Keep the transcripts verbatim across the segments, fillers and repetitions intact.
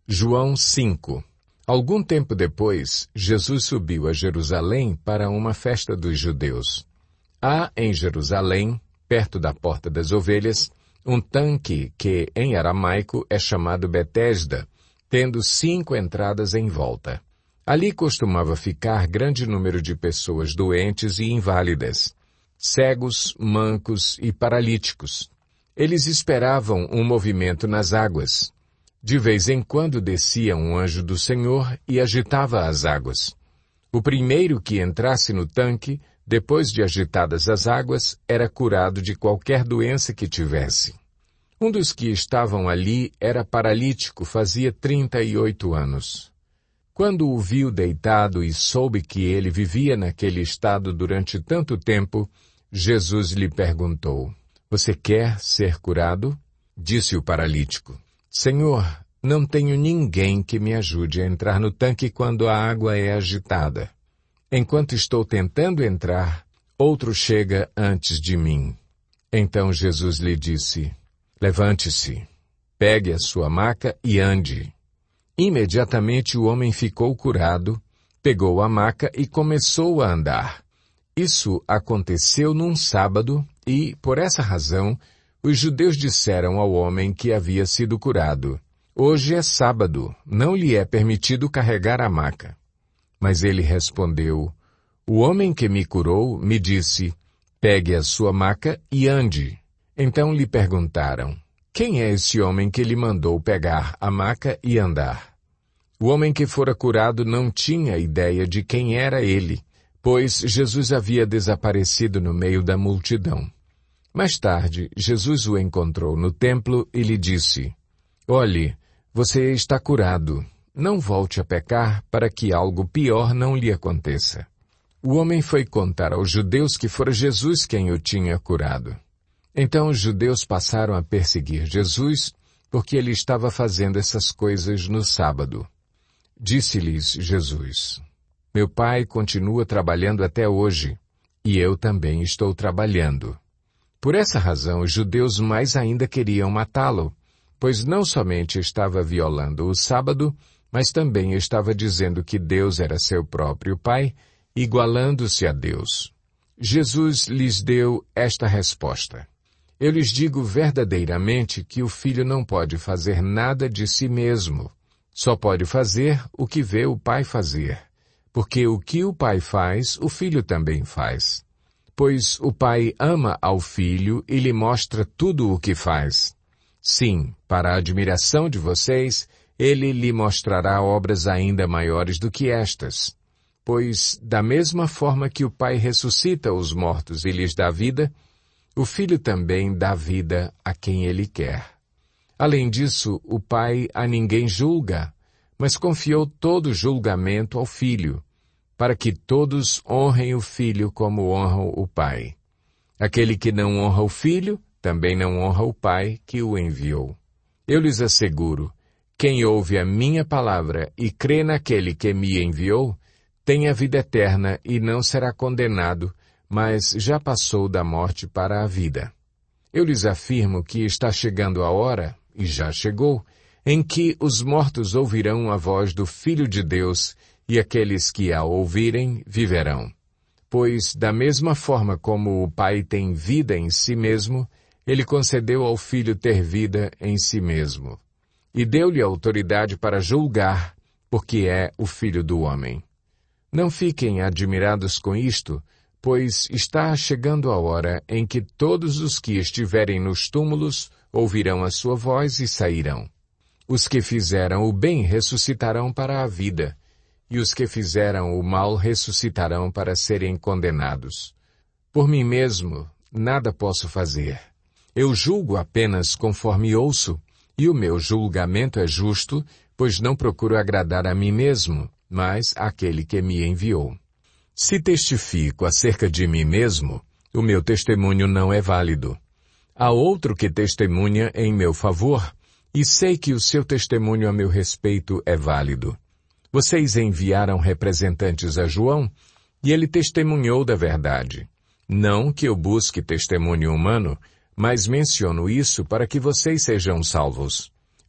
João cinco. Algum tempo depois, Jesus subiu a Jerusalém para uma festa dos judeus. Há em Jerusalém, perto da Porta das Ovelhas, um tanque que, em aramaico, é chamado Betesda, tendo cinco entradas em volta. Ali costumava ficar grande número de pessoas doentes e inválidas, cegos, mancos e paralíticos. Eles esperavam um movimento nas águas. De vez em quando descia um anjo do Senhor e agitava as águas. O primeiro que entrasse no tanque, depois de agitadas as águas, era curado de qualquer doença que tivesse. Um dos que estavam ali era paralítico, fazia trinta e oito anos. Quando o viu deitado e soube que ele vivia naquele estado durante tanto tempo, Jesus lhe perguntou: "Você quer ser curado?" Disse o paralítico: "Senhor, não tenho ninguém que me ajude a entrar no tanque quando a água é agitada. Enquanto estou tentando entrar, outro chega antes de mim." Então Jesus lhe disse: "Levante-se, pegue a sua maca e ande." Imediatamente o homem ficou curado, pegou a maca e começou a andar. Isso aconteceu num sábado e, por essa razão, os judeus disseram ao homem que havia sido curado: "Hoje é sábado, não lhe é permitido carregar a maca." Mas ele respondeu: "O homem que me curou me disse, pegue a sua maca e ande." Então lhe perguntaram: "Quem é esse homem que lhe mandou pegar a maca e andar?" O homem que fora curado não tinha ideia de quem era ele, pois Jesus havia desaparecido no meio da multidão. Mais tarde, Jesus o encontrou no templo e lhe disse: "Olhe, você está curado. Não volte a pecar para que algo pior não lhe aconteça." O homem foi contar aos judeus que fora Jesus quem o tinha curado. Então os judeus passaram a perseguir Jesus porque ele estava fazendo essas coisas no sábado. Disse-lhes Jesus: "Meu Pai continua trabalhando até hoje, e eu também estou trabalhando." Por essa razão, os judeus mais ainda queriam matá-lo, pois não somente estava violando o sábado, mas também estava dizendo que Deus era seu próprio Pai, igualando-se a Deus. Jesus lhes deu esta resposta: "Eu lhes digo verdadeiramente que o Filho não pode fazer nada de si mesmo. Só pode fazer o que vê o Pai fazer, porque o que o Pai faz, o Filho também faz. Pois o Pai ama ao Filho e lhe mostra tudo o que faz. Sim, para a admiração de vocês, ele lhe mostrará obras ainda maiores do que estas. Pois, da mesma forma que o Pai ressuscita os mortos e lhes dá vida, o Filho também dá vida a quem ele quer. Além disso, o Pai a ninguém julga, mas confiou todo julgamento ao Filho, para que todos honrem o Filho como honram o Pai. Aquele que não honra o Filho, também não honra o Pai que o enviou. Eu lhes asseguro, quem ouve a minha palavra e crê naquele que me enviou, tem a vida eterna e não será condenado, mas já passou da morte para a vida. Eu lhes afirmo que está chegando a hora, e já chegou, em que os mortos ouvirão a voz do Filho de Deus, e aqueles que a ouvirem viverão. Pois, da mesma forma como o Pai tem vida em si mesmo, ele concedeu ao Filho ter vida em si mesmo. E deu-lhe autoridade para julgar, porque é o Filho do homem. Não fiquem admirados com isto, pois está chegando a hora em que todos os que estiverem nos túmulos ouvirão a sua voz e sairão. Os que fizeram o bem ressuscitarão para a vida, e os que fizeram o mal ressuscitarão para serem condenados. Por mim mesmo, nada posso fazer. Eu julgo apenas conforme ouço, e o meu julgamento é justo, pois não procuro agradar a mim mesmo, mas àquele que me enviou. Se testifico acerca de mim mesmo, o meu testemunho não é válido. Há outro que testemunha em meu favor, e sei que o seu testemunho a meu respeito é válido. Vocês enviaram representantes a João, e ele testemunhou da verdade. Não que eu busque testemunho humano, mas menciono isso para que vocês sejam salvos.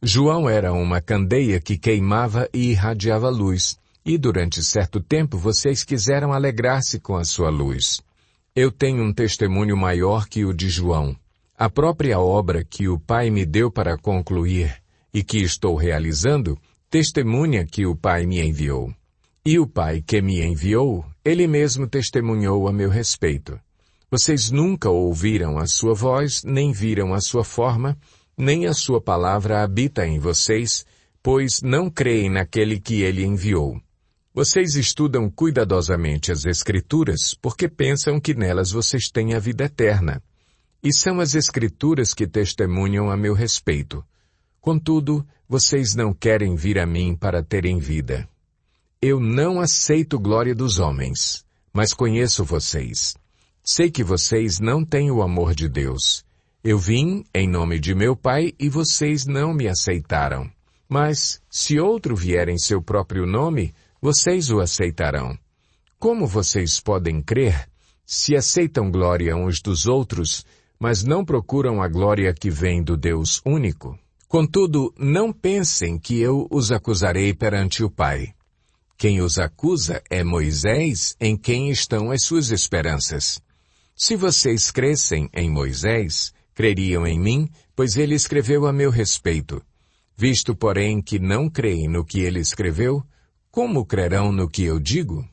João era uma candeia que queimava e irradiava luz, e durante certo tempo vocês quiseram alegrar-se com a sua luz. Eu tenho um testemunho maior que o de João. A própria obra que o Pai me deu para concluir e que estou realizando, testemunha que o Pai me enviou. E o Pai que me enviou, ele mesmo testemunhou a meu respeito. Vocês nunca ouviram a sua voz, nem viram a sua forma, nem a sua palavra habita em vocês, pois não creem naquele que ele enviou. Vocês estudam cuidadosamente as Escrituras, porque pensam que nelas vocês têm a vida eterna. E são as Escrituras que testemunham a meu respeito. Contudo, vocês não querem vir a mim para terem vida. Eu não aceito glória dos homens, mas conheço vocês. Sei que vocês não têm o amor de Deus. Eu vim em nome de meu Pai e vocês não me aceitaram. Mas, se outro vier em seu próprio nome, vocês o aceitarão. Como vocês podem crer, se aceitam glória uns dos outros, mas não procuram a glória que vem do Deus único? Contudo, não pensem que eu os acusarei perante o Pai. Quem os acusa é Moisés, em quem estão as suas esperanças. Se vocês crescem em Moisés, creriam em mim, pois ele escreveu a meu respeito. Visto, porém, que não creem no que ele escreveu, como crerão no que eu digo?